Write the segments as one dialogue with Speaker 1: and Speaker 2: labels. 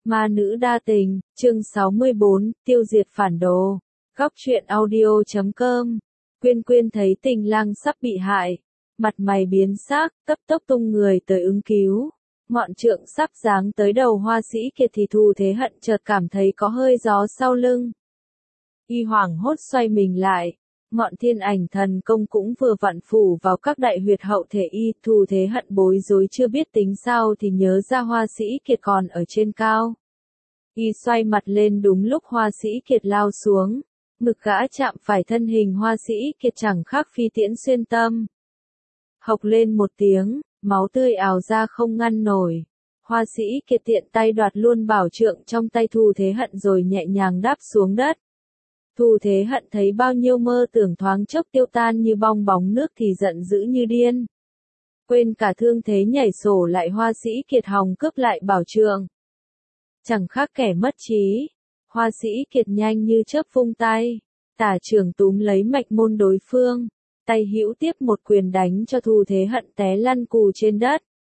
Speaker 1: Ma nữ đa tình, chương 64, tiêu diệt phản đồ. Góc truyện audio.com. Quyên Quyên thấy Tình Lang sắp bị hại, mặt mày biến sắc, cấp tốc tung người tới ứng cứu. Ngọn trượng sắp giáng tới đầu Hoa Sĩ Kiệt thì Thù Thế Hận chợt cảm thấy có hơi gió sau lưng. Y hoảng hốt xoay mình lại, ngọn thiên ảnh thần công cũng vừa vặn phủ vào các đại huyệt hậu thể y. Thù Thế Hận bối rối chưa biết tính sao thì nhớ ra Hoa Sĩ Kiệt còn ở trên cao. Y xoay mặt lên đúng lúc Hoa Sĩ Kiệt lao xuống, ngực gã chạm phải thân hình Hoa Sĩ Kiệt chẳng khác phi tiễn xuyên tâm. Hộc lên một tiếng, máu tươi ào ra không ngăn nổi. Hoa Sĩ Kiệt tiện tay đoạt luôn bảo trượng trong tay Thù Thế Hận rồi nhẹ nhàng đáp xuống đất. Thù Thế Hận thấy bao nhiêu mơ tưởng thoáng chốc tiêu tan như bong bóng nước thì giận dữ như điên. Quên cả thương thế nhảy sổ lại Hoa Sĩ Kiệt hòng cướp lại bảo trượng. Chẳng khác kẻ mất trí, Hoa Sĩ Kiệt nhanh như chớp vung tay, tả trưởng túm lấy mạch môn đối phương, tay hữu tiếp một quyền đánh cho Thù Thế Hận té lăn cù trên đất.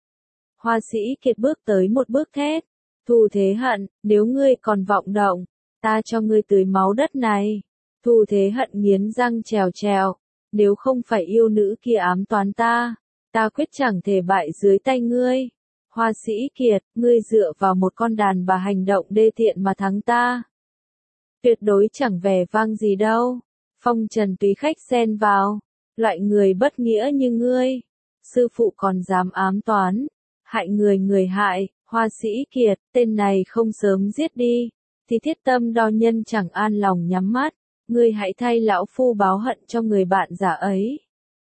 Speaker 1: Hoa Sĩ Kiệt bước tới một bước thét, Thù Thế Hận, nếu ngươi còn vọng động, ta cho ngươi tưới máu đất này. Thù Thế Hận nghiến răng trèo trèo, nếu không phải yêu nữ kia ám toán ta quyết chẳng thể bại dưới tay ngươi. Hoa Sĩ Kiệt, ngươi dựa vào một con đàn bà hành động đê tiện mà thắng ta. Tuyệt đối chẳng vẻ vang gì đâu. Phong Trần Túy Khách xen vào, loại người bất nghĩa như ngươi, sư phụ còn dám ám toán, hại người hại. Hoa Sĩ Kiệt, tên này không sớm giết đi, thì Thiết Tâm Đao Nhân chẳng an lòng nhắm mắt, ngươi hãy thay lão phu báo hận cho người bạn giả ấy.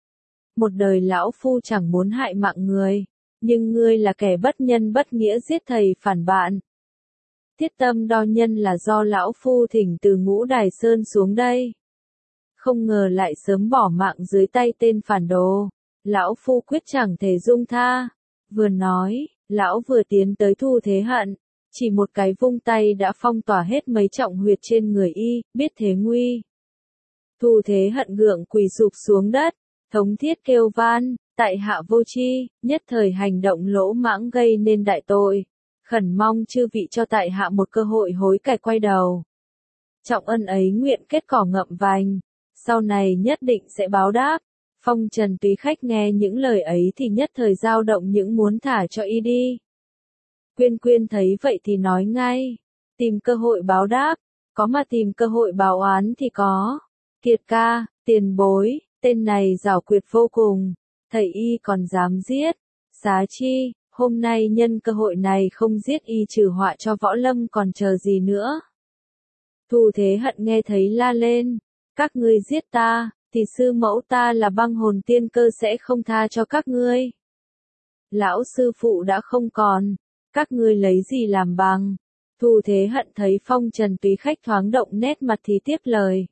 Speaker 1: Một đời lão phu chẳng muốn hại mạng người, nhưng ngươi là kẻ bất nhân bất nghĩa giết thầy phản bạn. Thiết Tâm Đao Nhân là do lão phu thỉnh từ Ngũ Đài Sơn xuống đây. Không ngờ lại sớm bỏ mạng dưới tay tên phản đồ, lão phu quyết chẳng thể dung tha. Vừa nói, lão vừa tiến tới Thù Thế Hận, chỉ một cái vung tay đã phong tỏa hết mấy trọng huyệt trên người y, biết thế nguy. Thù Thế Hận gượng quỳ sụp xuống đất, thống thiết kêu van, tại hạ vô tri, nhất thời hành động lỗ mãng gây nên đại tội, khẩn mong chư vị cho tại hạ một cơ hội hối cải quay đầu. Trọng ân ấy nguyện kết cỏ ngậm vành, sau này nhất định sẽ báo đáp. Phong Trần Túy Khách nghe những lời ấy thì nhất thời dao động những muốn thả cho y đi. Quyên Quyên thấy vậy thì nói ngay, tìm cơ hội báo đáp, có mà tìm cơ hội báo oán thì có. Kiệt ca, tiền bối, tên này giảo quyệt vô cùng, thầy y còn dám giết. Xá chi, hôm nay nhân cơ hội này không giết y trừ họa cho võ lâm còn chờ gì nữa. Thù Thế Hận nghe thấy la lên, các ngươi giết ta, thì sư mẫu ta là Băng Hồn Tiên Cơ sẽ không tha cho các ngươi. Lão sư phụ đã không còn, các ngươi lấy gì làm bằng. Thù Thế Hận thấy Phong Trần Túy Khách thoáng động nét mặt thì tiếp lời.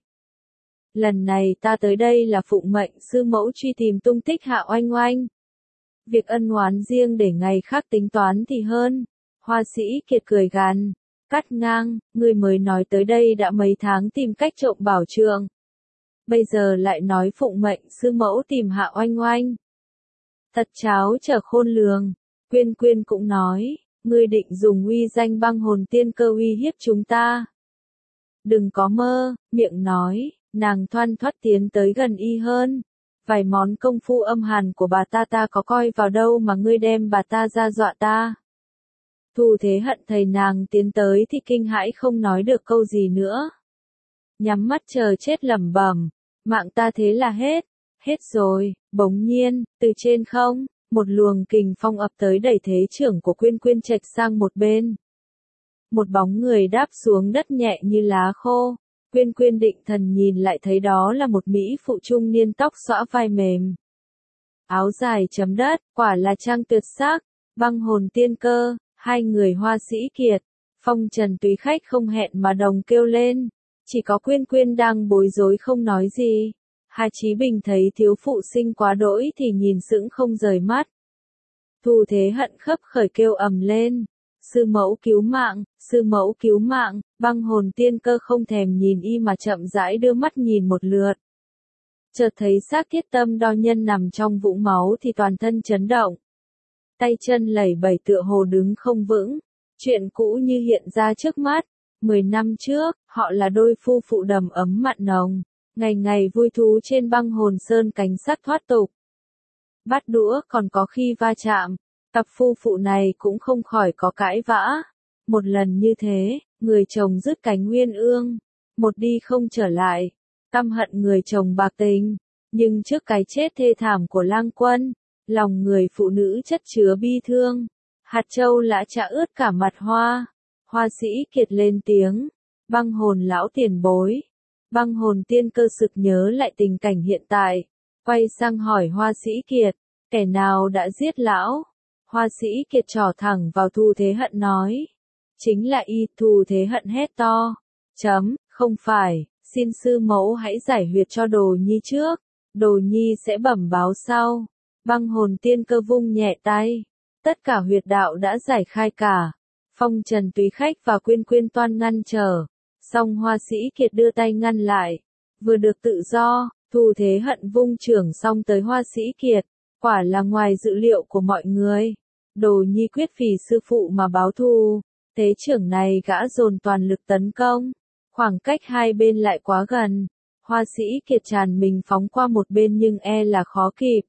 Speaker 1: Lần này ta tới đây là phụng mệnh sư mẫu truy tìm tung tích Hạ Oanh Oanh. Việc ân oán riêng để ngày khác tính toán thì hơn. Hoa Sĩ Kiệt cười gằn, cắt ngang, ngươi mới nói tới đây đã mấy tháng tìm cách trộm bảo trượng. Bây giờ lại nói phụng mệnh sư mẫu tìm Hạ Oanh Oanh. Thật cháo trở khôn lường. Quyên Quyên cũng nói, ngươi định dùng uy danh Băng Hồn Tiên Cơ uy hiếp chúng ta. Đừng có mơ, miệng nói, nàng thoăn thoắt tiến tới gần y hơn. Vài món công phu âm hàn của bà ta có coi vào đâu mà ngươi đem bà ta ra dọa ta. Thù Thế Hận thấy nàng tiến tới thì kinh hãi không nói được câu gì nữa. Nhắm mắt chờ chết lẩm bẩm, mạng ta thế là hết rồi. Bỗng nhiên, từ trên không, một luồng kình phong ập tới đẩy thế trưởng của Quyên Quyên chệch sang một bên. Một bóng người đáp xuống đất nhẹ như lá khô. Quyên Quyên định thần nhìn lại thấy đó là một mỹ phụ trung niên tóc xõa vai mềm. Áo dài chấm đất, quả là trang tuyệt sắc, Băng Hồn Tiên Cơ, hai người Hoa Sĩ Kiệt, Phong Trần Túy Khách không hẹn mà đồng kêu lên. Chỉ có Quyên Quyên đang bối rối không nói gì. Hà Chí Bình thấy thiếu phụ sinh quá đỗi thì nhìn sững không rời mắt. Thù Thế Hận khấp khởi kêu ầm lên. Sư mẫu cứu mạng, sư mẫu cứu mạng. Băng Hồn Tiên Cơ không thèm nhìn y mà chậm rãi đưa mắt nhìn một lượt. Chợt thấy xác Thiết Tâm Đao Nhân nằm trong vũng máu thì toàn thân chấn động. Tay chân lẩy bẩy tựa hồ đứng không vững. Chuyện cũ như hiện ra trước mắt. 10 năm trước, họ là đôi phu phụ đầm ấm mặn nồng, ngày ngày vui thú trên băng hồn sơn cảnh sát thoát tục. Bát đũa còn có khi va chạm, cặp phu phụ này cũng không khỏi có cãi vã. Một lần như thế, người chồng dứt cánh uyên ương, một đi không trở lại, căm hận người chồng bạc tình, nhưng trước cái chết thê thảm của Lang Quân, lòng người phụ nữ chất chứa bi thương, hạt châu lã chả ướt cả mặt Hoa. Hoa Sĩ Kiệt lên tiếng, băng hồn lão tiền bối. Băng hồn tiên cơ sực nhớ lại tình cảnh hiện tại, quay sang hỏi Hoa Sĩ Kiệt, kẻ nào đã giết lão? Hoa Sĩ Kiệt trỏ thẳng vào Thu Thế Hận nói, chính là y. Thu Thế Hận hét to, không phải, xin sư mẫu hãy giải huyệt cho Đồ Nhi trước, Đồ Nhi sẽ bẩm báo sau. Băng hồn tiên cơ vung nhẹ tay, tất cả huyệt đạo đã giải khai cả. Phong Trần Túy Khách và Quyên Quyên toan ngăn trở, song Hoa Sĩ Kiệt đưa tay ngăn lại. Vừa được tự do, Thu Thế Hận vung chưởng xong tới Hoa Sĩ Kiệt, quả là ngoài dự liệu của mọi người. Đồ Nhi quyết vì sư phụ mà báo thù. Thế chưởng này gã dồn toàn lực tấn công, khoảng cách hai bên lại quá gần. Hoa Sĩ Kiệt tràn mình phóng qua một bên nhưng e là khó kịp.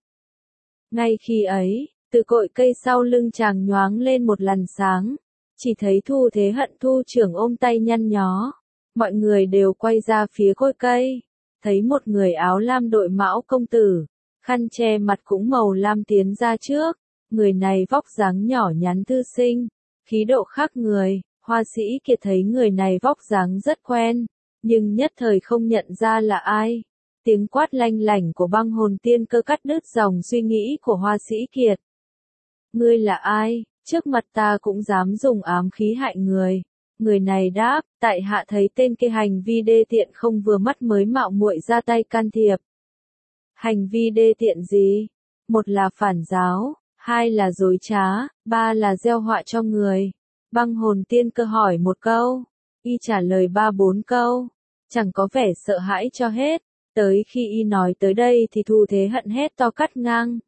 Speaker 1: Ngay khi ấy, từ cội cây sau lưng chàng nhoáng lên một làn sáng. Chỉ thấy Thu Thế Hận thu chưởng ôm tay nhăn nhó. Mọi người đều quay ra phía cội cây. Thấy một người áo lam đội mão công tử, khăn che mặt cũng màu lam tiến ra trước. Người này vóc dáng nhỏ nhắn thư sinh, khí độ khác người. Hoa Sĩ Kiệt thấy người này vóc dáng rất quen, nhưng nhất thời không nhận ra là ai. Tiếng quát lanh lảnh của băng hồn tiên cơ cắt đứt dòng suy nghĩ của Hoa Sĩ Kiệt. Ngươi là ai? Trước mặt ta cũng dám dùng ám khí hại người. Người này đáp, tại hạ thấy tên kia hành vi đê tiện không vừa mắt mới mạo muội ra tay can thiệp. Hành vi đê tiện gì? Một là phản giáo, hai là dối trá, ba là gieo họa cho người. Băng hồn tiên cơ hỏi một câu, y trả lời 3-4 câu, chẳng có vẻ sợ hãi cho hết. Tới khi y nói tới đây thì Thu Thế Hận hét to cắt ngang.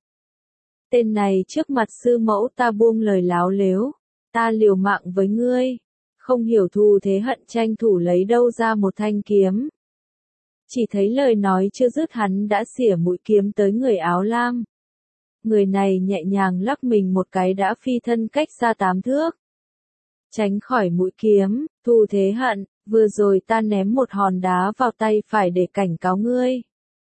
Speaker 1: Tên này trước mặt sư mẫu ta buông lời láo lếu, ta liều mạng với ngươi. Không hiểu Thu Thế Hận tranh thủ lấy đâu ra một thanh kiếm. Chỉ thấy lời nói chưa dứt hắn đã xỉa mũi kiếm tới người áo lam. Người này nhẹ nhàng lắc mình một cái đã phi thân cách xa 8 thước. Tránh khỏi mũi kiếm, Thu Thế Hận, vừa rồi ta ném một hòn đá vào tay phải để cảnh cáo ngươi.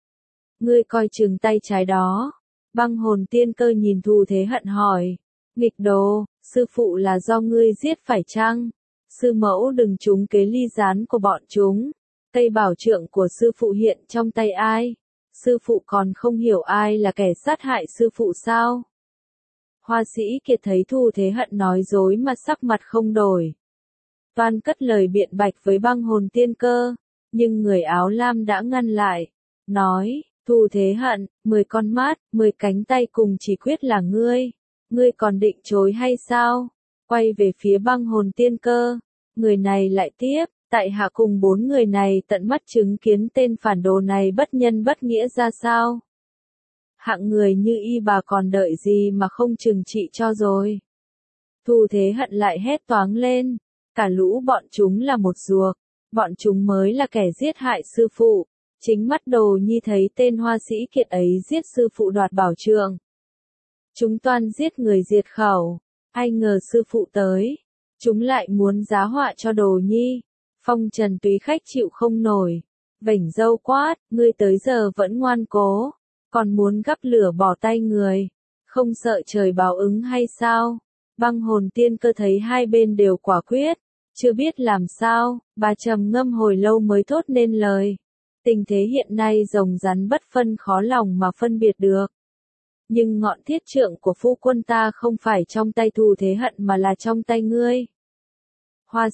Speaker 1: Ngươi coi chừng tay trái đó. Băng hồn tiên cơ nhìn Thu Thế Hận hỏi, nghịch đồ, sư phụ là do ngươi giết phải chăng? Sư mẫu đừng trúng kế ly gián của bọn chúng. Cây bảo trượng của sư phụ hiện trong tay ai? Sư phụ còn không hiểu ai là kẻ sát hại sư phụ sao? Hoa Sĩ Kiệt thấy Thu Thế Hận nói dối mà sắc mặt không đổi. Toan cất lời biện bạch với băng hồn tiên cơ, nhưng người áo lam đã ngăn lại, nói, Thu Thế Hận, 10 con mắt, 10 cánh tay cùng chỉ quyết là ngươi còn định chối hay sao? Quay về phía băng hồn tiên cơ, người này lại tiếp, tại hạ cùng 4 người này tận mắt chứng kiến tên phản đồ này bất nhân bất nghĩa ra sao? Hạng người như y bà còn đợi gì mà không trừng trị cho rồi? Thu Thế Hận lại hét toáng lên, cả lũ bọn chúng là một ruột, bọn chúng mới là kẻ giết hại sư phụ. Chính mắt Đồ Nhi thấy tên Hoa Sĩ Kiệt ấy giết sư phụ đoạt bảo trượng. Chúng toan giết người diệt khẩu, ai ngờ sư phụ tới, chúng lại muốn giá họa cho Đồ Nhi. Phong Trần Túy Khách chịu không nổi, vểnh râu quát, ngươi tới giờ vẫn ngoan cố, còn muốn gắp lửa bỏ tay người, không sợ trời báo ứng hay sao? Băng hồn tiên cơ thấy hai bên đều quả quyết, chưa biết làm sao, bà trầm ngâm hồi lâu mới thốt nên lời. Tình thế hiện nay rồng rắn bất phân khó lòng mà phân biệt được. Nhưng ngọn thiết trượng của phu quân ta không phải trong tay Thu Thế Hận mà là trong tay ngươi. Hoa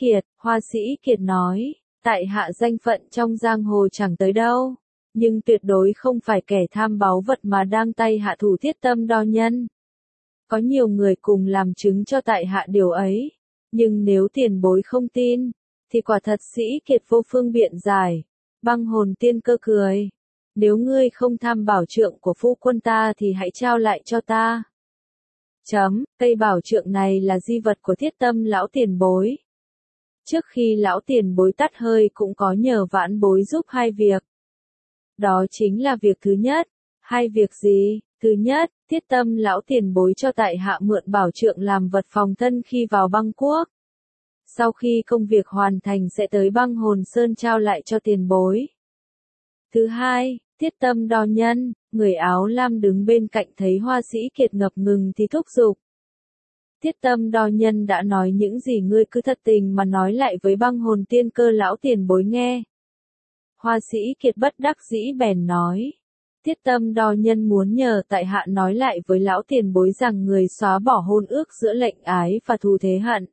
Speaker 1: Sĩ Kiệt nói, tại hạ danh phận trong giang hồ chẳng tới đâu, nhưng tuyệt đối không phải kẻ tham báu vật mà đang tay hạ thủ thiết tâm đo nhân. Có nhiều người cùng làm chứng cho tại hạ điều ấy, nhưng nếu tiền bối không tin, thì quả thật Sĩ Kiệt vô phương biện giải. Băng hồn tiên cơ cười, nếu ngươi không tham bảo trượng của phu quân ta thì hãy trao lại cho ta. Cây bảo trượng này là di vật của Thiết Tâm lão tiền bối. Trước khi lão tiền bối tắt hơi cũng có nhờ vãn bối giúp hai việc. Đó chính là việc thứ nhất. Hai việc gì? Thứ nhất, Thiết Tâm lão tiền bối cho tại hạ mượn bảo trượng làm vật phòng thân khi vào băng quốc. Sau khi công việc hoàn thành sẽ tới băng hồn sơn trao lại cho tiền bối. Thứ hai, Thiết Tâm đo nhân, người áo lam đứng bên cạnh thấy Hoa Sĩ Kiệt ngập ngừng thì thúc giục. Thiết Tâm đo nhân đã nói những gì ngươi cứ thật tình mà nói lại với băng hồn tiên cơ lão tiền bối nghe. Hoa Sĩ Kiệt bất đắc dĩ bèn nói. Thiết Tâm đo nhân muốn nhờ tại hạ nói lại với lão tiền bối rằng người xóa bỏ hôn ước giữa lệnh ái và thù thế hận.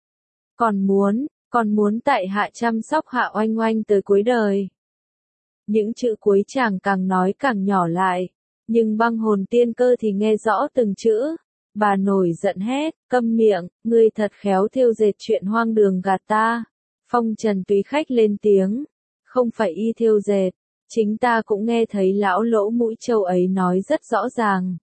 Speaker 1: Còn muốn tại hạ chăm sóc hạ oanh oanh tới cuối đời. Những chữ cuối chàng càng nói càng nhỏ lại, nhưng băng hồn tiên cơ thì nghe rõ từng chữ. Bà nổi giận hét, câm miệng, ngươi thật khéo thêu dệt chuyện hoang đường gạt ta. Phong Trần Túy Khách lên tiếng, không phải y thêu dệt, chính ta cũng nghe thấy lão lỗ mũi trâu ấy nói rất rõ ràng.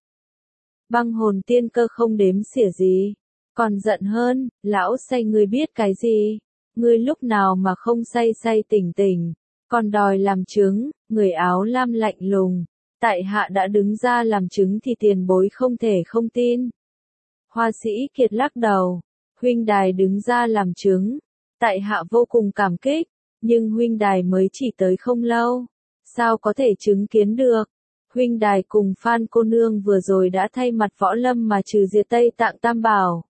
Speaker 1: Băng hồn tiên cơ không đếm xỉa gì, còn giận hơn, lão say ngươi biết cái gì, ngươi lúc nào mà không say say tỉnh tỉnh, còn đòi làm chứng, người áo lam lạnh lùng, tại hạ đã đứng ra làm chứng thì tiền bối không thể không tin. Hoa Sĩ Kiệt lắc đầu, huynh đài đứng ra làm chứng, tại hạ vô cùng cảm kích, nhưng huynh đài mới chỉ tới không lâu, sao có thể chứng kiến được. Huynh đài cùng Phan cô nương vừa rồi đã thay mặt võ lâm mà trừ diệt Tây Tạng Tam Bảo.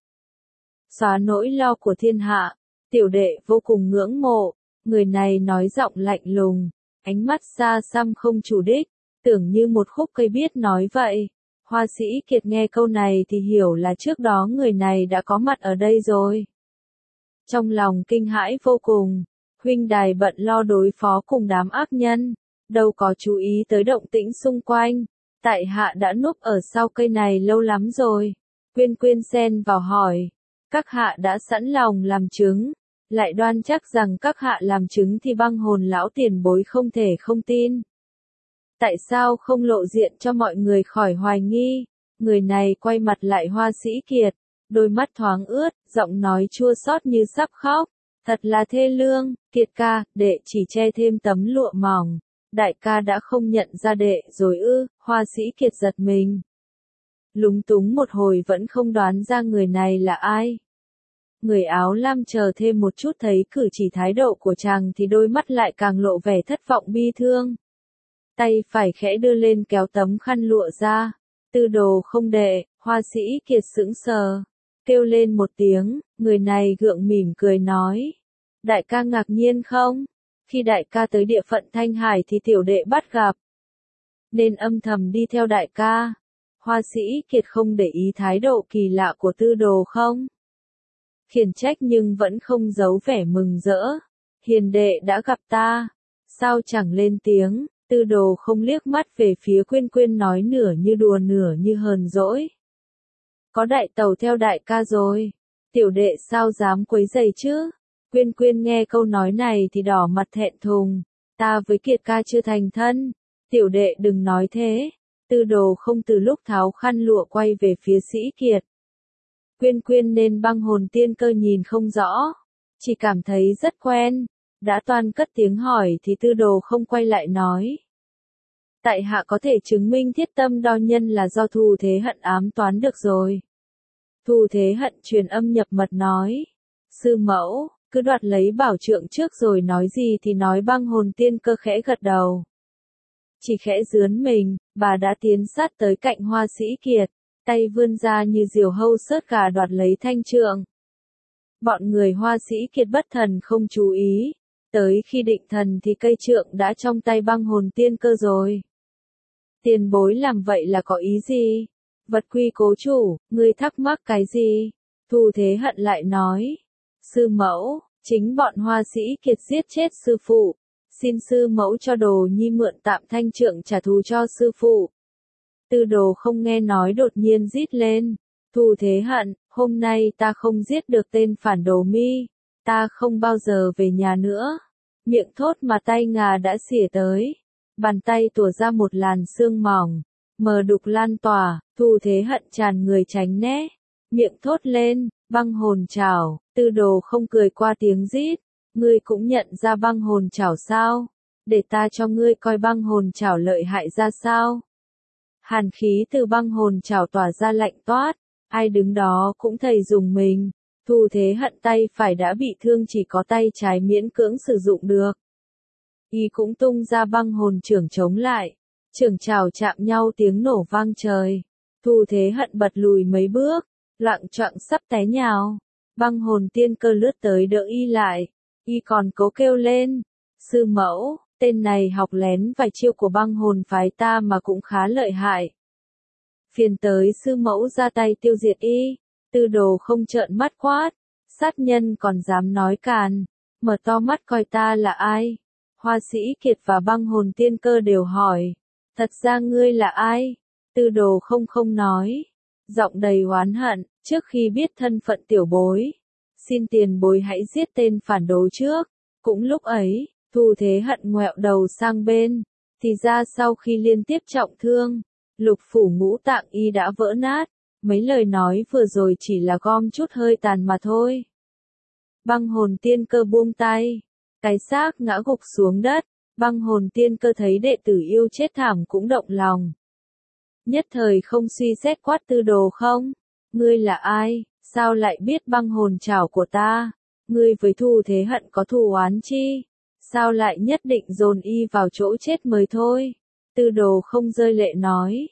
Speaker 1: Xóa nỗi lo của thiên hạ, tiểu đệ vô cùng ngưỡng mộ, người này nói giọng lạnh lùng, ánh mắt xa xăm không chủ đích, tưởng như một khúc cây biết nói vậy. Hoa Sĩ Kiệt nghe câu này thì hiểu là trước đó người này đã có mặt ở đây rồi. Trong lòng kinh hãi vô cùng, huynh đài bận lo đối phó cùng đám ác nhân, đâu có chú ý tới động tĩnh xung quanh. Tại hạ đã núp ở sau cây này lâu lắm rồi. Quyên Quyên xen vào hỏi, các hạ đã sẵn lòng làm chứng, lại đoan chắc rằng các hạ làm chứng thì băng hồn lão tiền bối không thể không tin. Tại sao không lộ diện cho mọi người khỏi hoài nghi? Người này quay mặt lại Hoa Sĩ Kiệt, đôi mắt thoáng ướt, giọng nói chua xót như sắp khóc. Thật là thê lương, Kiệt ca, đệ chỉ che thêm tấm lụa mỏng. Đại ca đã không nhận ra đệ rồi ư? Hoa Sĩ Kiệt giật mình. Lúng túng một hồi vẫn không đoán ra người này là ai. Người áo lam chờ thêm một chút thấy cử chỉ thái độ của chàng thì đôi mắt lại càng lộ vẻ thất vọng bi thương. Tay phải khẽ đưa lên kéo tấm khăn lụa ra. Tư đồ không đệ, Hoa Sĩ Kiệt sững sờ. Kêu lên một tiếng, người này gượng mỉm cười nói. Đại ca ngạc nhiên không? Khi đại ca tới địa phận Thanh Hải thì tiểu đệ bắt gặp. Nên âm thầm đi theo đại ca. Hoa Sĩ Kiệt không để ý thái độ kỳ lạ của tư đồ không? Khiển trách nhưng vẫn không giấu vẻ mừng rỡ. Hiền đệ đã gặp ta. Sao chẳng lên tiếng? Tư đồ không liếc mắt về phía Quyên Quyên nói nửa như đùa nửa như hờn dỗi. Có đại tàu theo đại ca rồi. Tiểu đệ sao dám quấy rầy chứ? Quyên Quyên nghe câu nói này thì đỏ mặt thẹn thùng. Ta với Kiệt ca chưa thành thân. Tiểu đệ đừng nói thế. Tư đồ không từ lúc tháo khăn lụa quay về phía Sĩ Kiệt. Quyên Quyên nên băng hồn tiên cơ nhìn không rõ. Chỉ cảm thấy rất quen. Đã toan cất tiếng hỏi thì tư đồ không quay lại nói. Tại hạ có thể chứng minh Thiết Tâm đo nhân là do thù thế hận ám toán được rồi. Thù thế hận truyền âm nhập mật nói. Sư mẫu, cứ đoạt lấy bảo trượng trước rồi nói gì thì nói. Băng hồn tiên cơ khẽ gật đầu. Chỉ khẽ rướn mình, bà đã tiến sát tới cạnh Hoa Sĩ Kiệt, tay vươn ra như diều hâu sớt gà đoạt lấy thanh trượng. Bọn người Hoa Sĩ Kiệt bất thần không chú ý, tới khi định thần thì cây trượng đã trong tay băng hồn tiên cơ rồi. Tiền bối làm vậy là có ý gì? Vật quy cố chủ, ngươi thắc mắc cái gì? Thù thế hận lại nói. Sư mẫu, chính bọn Hoa Sĩ Kiệt giết chết sư phụ. Xin sư mẫu cho đồ nhi mượn tạm thanh trượng trả thù cho sư phụ. Tư đồ không nghe nói đột nhiên rít lên. Thù thế hận, hôm nay ta không giết được tên phản đồ mi. Ta không bao giờ về nhà nữa. Miệng thốt mà tay ngà đã xỉa tới. Bàn tay tủa ra một làn sương mỏng. mờ đục lan tỏa, Thu Thế Hận tràn người tránh né, miệng thốt lên, băng hồn trảo, Tư Đồ không cười qua tiếng rít, ngươi cũng nhận ra băng hồn trảo sao? Để ta cho ngươi coi băng hồn trảo lợi hại ra sao? Hàn khí từ băng hồn trảo tỏa ra lạnh toát, ai đứng đó cũng thấy rùng mình. Thu Thế Hận tay phải đã bị thương, chỉ có tay trái miễn cưỡng sử dụng được. Y cũng tung ra băng hồn chưởng chống lại, chưởng trảo chạm nhau tiếng nổ vang trời. Thu Thế Hận bật lùi mấy bước, loạng choạng sắp té nhào. Băng hồn tiên cơ lướt tới đỡ y lại, y còn cố kêu lên, sư mẫu, tên này học lén vài chiêu của băng hồn phái ta mà cũng khá lợi hại. Phiền tới sư mẫu ra tay tiêu diệt y. Tư Đồ không trợn mắt quát, sát nhân còn dám nói càn, mở to mắt coi ta là ai. Hoa Sĩ Kiệt và băng hồn tiên cơ đều hỏi, thật ra ngươi là ai? Tư Đồ không nói, giọng đầy oán hận, trước khi biết thân phận tiểu bối, xin tiền bối hãy giết tên phản đồ trước. Cũng lúc ấy, Thu Thế Hận ngoẹo đầu sang bên, thì ra sau khi liên tiếp trọng thương, lục phủ ngũ tạng y đã vỡ nát, mấy lời nói vừa rồi chỉ là gom chút hơi tàn mà thôi. Băng hồn tiên cơ buông tay, cái xác ngã gục xuống đất, băng hồn tiên cơ thấy đệ tử yêu chết thảm cũng động lòng. Nhất thời không suy xét quát Tư Đồ không, ngươi là ai, sao lại biết băng hồn trảo của ta, ngươi với Thu Thế Hận có thù oán chi, sao lại nhất định dồn y vào chỗ chết mới thôi. Tư Đồ không rơi lệ nói,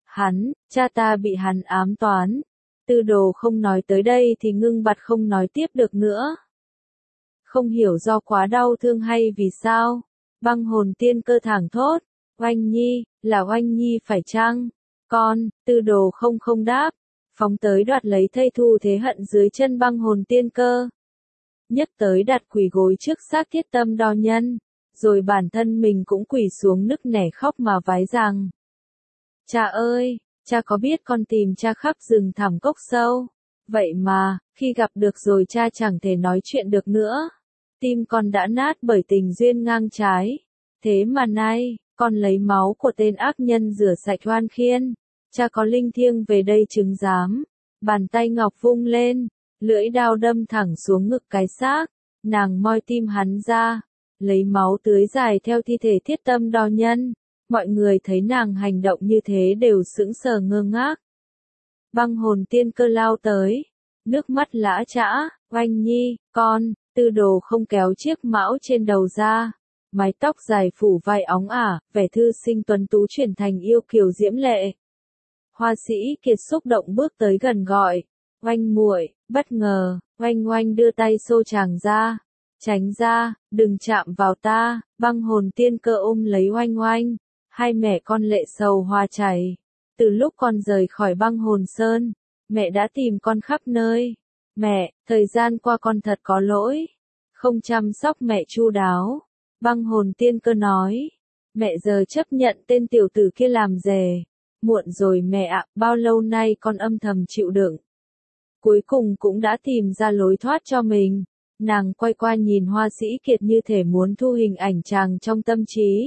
Speaker 1: cha ta bị hắn ám toán. Tư Đồ không nói tới đây thì ngưng bặt không nói tiếp được nữa. Không hiểu do quá đau thương hay vì sao, băng hồn tiên cơ thảng thốt, Oanh Nhi, là Oanh Nhi phải chăng? Con, Tư Đồ không đáp, phóng tới đoạt lấy thây Thu Thế Hận dưới chân băng hồn tiên cơ. Nhấc tới đặt quỳ gối trước xác Thiết Tâm Đo Nhân, rồi bản thân mình cũng quỳ xuống nức nẻ khóc mà vái rằng, cha ơi, cha có biết con tìm cha khắp rừng thẳm cốc sâu, vậy mà, khi gặp được rồi cha chẳng thể nói chuyện được nữa. Tim con đã nát bởi tình duyên ngang trái. Thế mà nay, con lấy máu của tên ác nhân rửa sạch oan khiên. Cha có linh thiêng về đây chứng giám. Bàn tay ngọc vung lên, lưỡi đao đâm thẳng xuống ngực cái xác. Nàng moi tim hắn ra, lấy máu tưới dài theo thi thể Thiết Tâm Đo Nhân. Mọi người thấy nàng hành động như thế đều sững sờ ngơ ngác. Băng hồn tiên cơ lao tới, nước mắt lã chã, Oanh Nhi, con. Tư Đồ không kéo chiếc mão trên đầu ra, mái tóc dài phủ vai óng ả, vẻ thư sinh tuấn tú chuyển thành yêu kiều diễm lệ. Hoa Sĩ Kiệt xúc động bước tới gần gọi, Oanh muội, bất ngờ, Oanh đưa tay xô chàng ra, tránh ra, đừng chạm vào ta. Băng hồn tiên cơ ôm lấy Oanh, hai mẹ con lệ sầu hoa chảy. Từ lúc con rời khỏi băng hồn sơn, mẹ đã tìm con khắp nơi. Mẹ, thời gian qua con thật có lỗi, không chăm sóc mẹ chu đáo. Băng hồn tiên cơ nói, mẹ giờ chấp nhận tên tiểu tử kia làm rể. Muộn rồi mẹ ạ, bao lâu nay con âm thầm chịu đựng. Cuối cùng cũng đã tìm ra lối thoát cho mình. Nàng quay qua nhìn Hoa Sĩ Kiệt như thể muốn thu hình ảnh chàng trong tâm trí.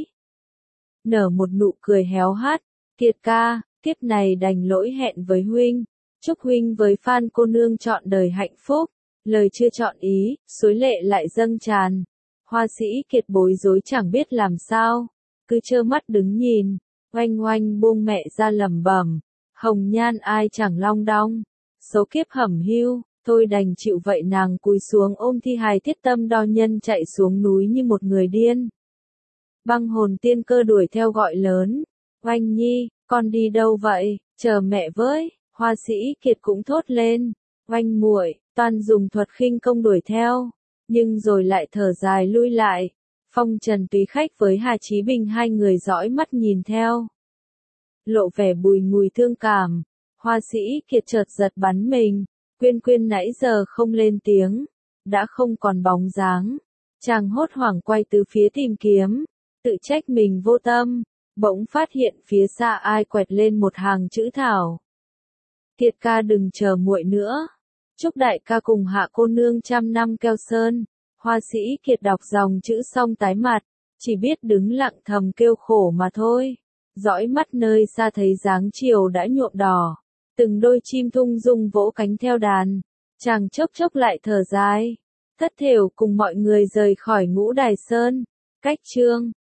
Speaker 1: Nở một nụ cười héo hắt, Kiệt ca, kiếp này đành lỗi hẹn với huynh. Chúc huynh với Phan cô nương trọn đời hạnh phúc. Lời chưa chọn ý, suối lệ lại dâng tràn. Hoa Sĩ Kiệt bối rối chẳng biết làm sao, cứ trơ mắt đứng nhìn. Oanh buông mẹ ra lẩm bẩm, hồng nhan ai chẳng long đong, số kiếp hẩm hiu, thôi đành chịu vậy. Nàng cúi xuống ôm thi hài Thiết Tâm Đo Nhân chạy xuống núi như một người điên. Băng hồn tiên cơ đuổi theo gọi lớn, Oanh Nhi, con đi đâu vậy, chờ mẹ với. Hoa Sĩ Kiệt cũng thốt lên, Oanh muội, toàn dùng thuật khinh công đuổi theo, nhưng rồi lại thở dài lui lại. Phong Trần Túy Khách với Hà Chí Bình hai người dõi mắt nhìn theo, lộ vẻ bùi ngùi thương cảm. Hoa Sĩ Kiệt chợt giật bắn mình, Quyên nãy giờ không lên tiếng, đã không còn bóng dáng. Chàng hốt hoảng quay tứ phía tìm kiếm, tự trách mình vô tâm, bỗng phát hiện phía xa ai quẹt lên một hàng chữ thảo. Kiệt ca đừng chờ muội nữa. Chúc đại ca cùng Hạ cô nương trăm năm keo sơn. Hoa Sĩ Kiệt đọc dòng chữ xong tái mặt, chỉ biết đứng lặng thầm kêu khổ mà thôi. Dõi mắt nơi xa thấy dáng chiều đã nhuộm đỏ, từng đôi chim thung dung vỗ cánh theo đàn, chàng chốc chốc lại thở dài, thất thểu cùng mọi người rời khỏi Ngũ Đài Sơn. Cách chương